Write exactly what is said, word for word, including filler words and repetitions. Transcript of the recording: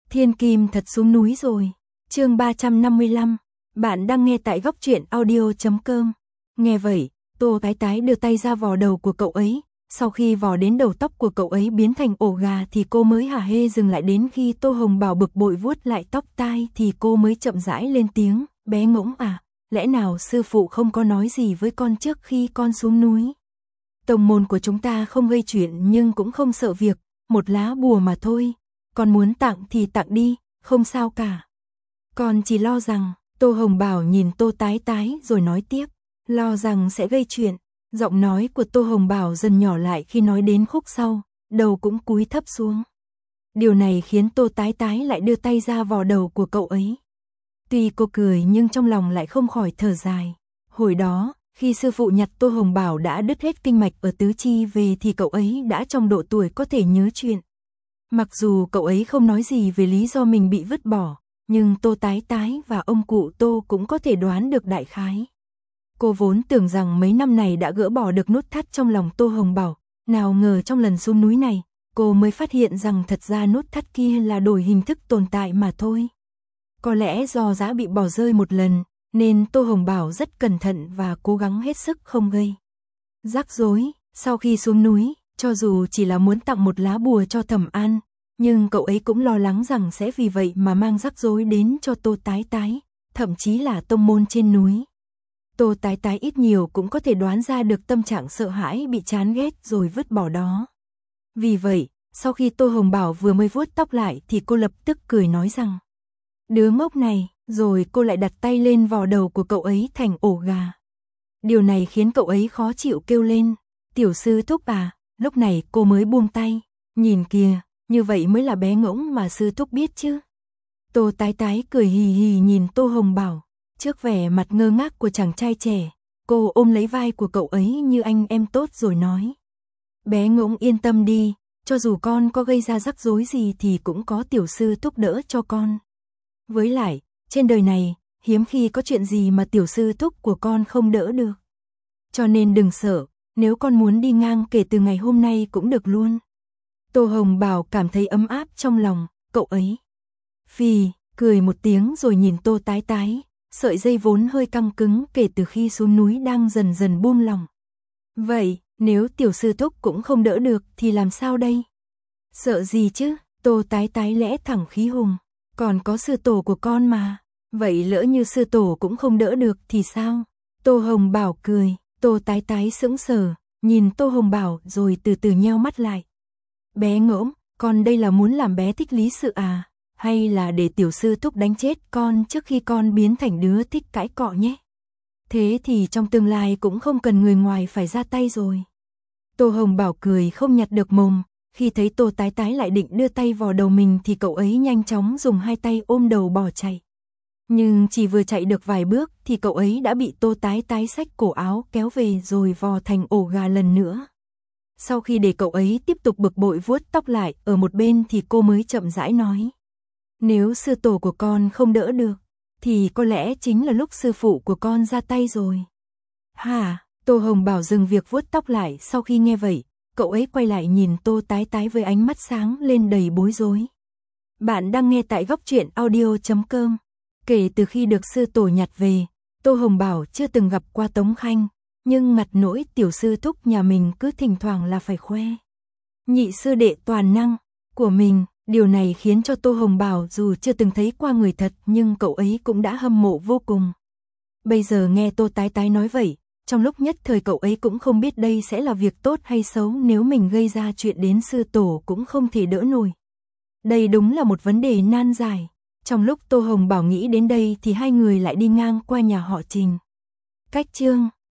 Thiên Kim thật xuống núi rồi. Chương ba trăm năm mươi lăm. Bạn đang nghe tại góc truyện audio chấm com. Nghe vậy, Tô Tái Tái đưa tay ra vò đầu của cậu ấy. Sau khi vò đến đầu tóc của cậu ấy biến thành ổ gà thì cô mới hả hê dừng lại, đến khi Tô Hồng Bảo bực bội vuốt lại tóc tai thì cô mới chậm rãi lên tiếng, bé ngỗng à, lẽ nào sư phụ không có nói gì với con trước khi con xuống núi? Tông môn của chúng ta không gây chuyện nhưng cũng không sợ việc, một lá bùa mà thôi, con muốn tặng thì tặng đi, không sao cả. Con chỉ lo rằng, Tô Hồng Bảo nhìn Tô Tái Tái rồi nói tiếp, lo rằng sẽ gây chuyện. Giọng nói của Tô Hồng Bảo dần nhỏ lại khi nói đến khúc sau, đầu cũng cúi thấp xuống. Điều này khiến Tô Tái Tái lại đưa tay ra vò đầu của cậu ấy. Tuy cô cười nhưng trong lòng lại không khỏi thở dài. Hồi đó, khi sư phụ nhặt Tô Hồng Bảo đã đứt hết kinh mạch ở tứ chi về thì cậu ấy đã trong độ tuổi có thể nhớ chuyện. Mặc dù cậu ấy không nói gì về lý do mình bị vứt bỏ, nhưng Tô Tái Tái và ông cụ Tô cũng có thể đoán được đại khái. Cô vốn tưởng rằng mấy năm này đã gỡ bỏ được nút thắt trong lòng Tô Hồng Bảo, nào ngờ trong lần xuống núi này, cô mới phát hiện rằng thật ra nút thắt kia là đổi hình thức tồn tại mà thôi. Có lẽ do đã bị bỏ rơi một lần, nên Tô Hồng Bảo rất cẩn thận và cố gắng hết sức không gây rắc rối. Sau khi xuống núi, cho dù chỉ là muốn tặng một lá bùa cho Thẩm An, nhưng cậu ấy cũng lo lắng rằng sẽ vì vậy mà mang rắc rối đến cho Tô Tái Tái, thậm chí là tông môn trên núi. Tô Tái Tái ít nhiều cũng có thể đoán ra được tâm trạng sợ hãi bị chán ghét rồi vứt bỏ đó. Vì vậy, sau khi Tô Hồng Bảo vừa mới vuốt tóc lại thì cô lập tức cười nói rằng, đứa ngốc này, rồi cô lại đặt tay lên vò đầu của cậu ấy thành ổ gà. Điều này khiến cậu ấy khó chịu kêu lên, tiểu sư thúc à, lúc này cô mới buông tay, nhìn kìa, như vậy mới là bé ngỗng mà sư thúc biết chứ. Tô Tái Tái cười hì hì nhìn Tô Hồng Bảo. Trước vẻ mặt ngơ ngác của chàng trai trẻ, cô ôm lấy vai của cậu ấy như anh em tốt rồi nói, bé ngỗng yên tâm đi, cho dù con có gây ra rắc rối gì thì cũng có tiểu sư thúc đỡ cho con. Với lại, trên đời này, hiếm khi có chuyện gì mà tiểu sư thúc của con không đỡ được. Cho nên đừng sợ, nếu con muốn đi ngang kể từ ngày hôm nay cũng được luôn. Tô Hồng Bảo cảm thấy ấm áp trong lòng, cậu ấy phì, cười một tiếng rồi nhìn Tô Tái Tái. Sợi dây vốn hơi căng cứng kể từ khi xuống núi đang dần dần buông lỏng. Vậy, nếu tiểu sư thúc cũng không đỡ được thì làm sao đây? Sợ gì chứ, Tô Tái Tái lẽ thẳng khí hùng, còn có sư tổ của con mà. Vậy lỡ như sư tổ cũng không đỡ được thì sao? Tô Hồng Bảo cười, Tô Tái Tái sững sờ, nhìn Tô Hồng Bảo rồi từ từ nheo mắt lại. Bé ngỗng, con đây là muốn làm bé thích lý sự à? Hay là để tiểu sư thúc đánh chết con trước khi con biến thành đứa thích cãi cọ nhé? Thế thì trong tương lai cũng không cần người ngoài phải ra tay rồi. Tô Hồng Bảo cười không nhặt được mồm, khi thấy Tô Tái Tái lại định đưa tay vào đầu mình thì cậu ấy nhanh chóng dùng hai tay ôm đầu bỏ chạy. Nhưng chỉ vừa chạy được vài bước thì cậu ấy đã bị Tô Tái Tái xách cổ áo kéo về rồi vò thành ổ gà lần nữa. Sau khi để cậu ấy tiếp tục bực bội vuốt tóc lại ở một bên thì cô mới chậm rãi nói, nếu sư tổ của con không đỡ được, thì có lẽ chính là lúc sư phụ của con ra tay rồi. Hả? Tô Hồng Bảo dừng việc vuốt tóc lại sau khi nghe vậy, cậu ấy quay lại nhìn Tô Tái Tái với ánh mắt sáng lên đầy bối rối. Bạn đang nghe tại góc truyện audio chấm com. Kể từ khi được sư tổ nhặt về, Tô Hồng Bảo chưa từng gặp qua Tống Khanh, nhưng ngặt nỗi tiểu sư thúc nhà mình cứ thỉnh thoảng là phải khoe nhị sư đệ toàn năng của mình. Điều này khiến cho Tô Hồng Bảo dù chưa từng thấy qua người thật nhưng cậu ấy cũng đã hâm mộ vô cùng. Bây giờ nghe Tô Tái Tái nói vậy, trong lúc nhất thời cậu ấy cũng không biết đây sẽ là việc tốt hay xấu, nếu mình gây ra chuyện đến sư tổ cũng không thể đỡ nổi. Đây đúng là một vấn đề nan giải. Trong lúc Tô Hồng Bảo nghĩ đến đây thì hai người lại đi ngang qua nhà họ Trình. Cách chương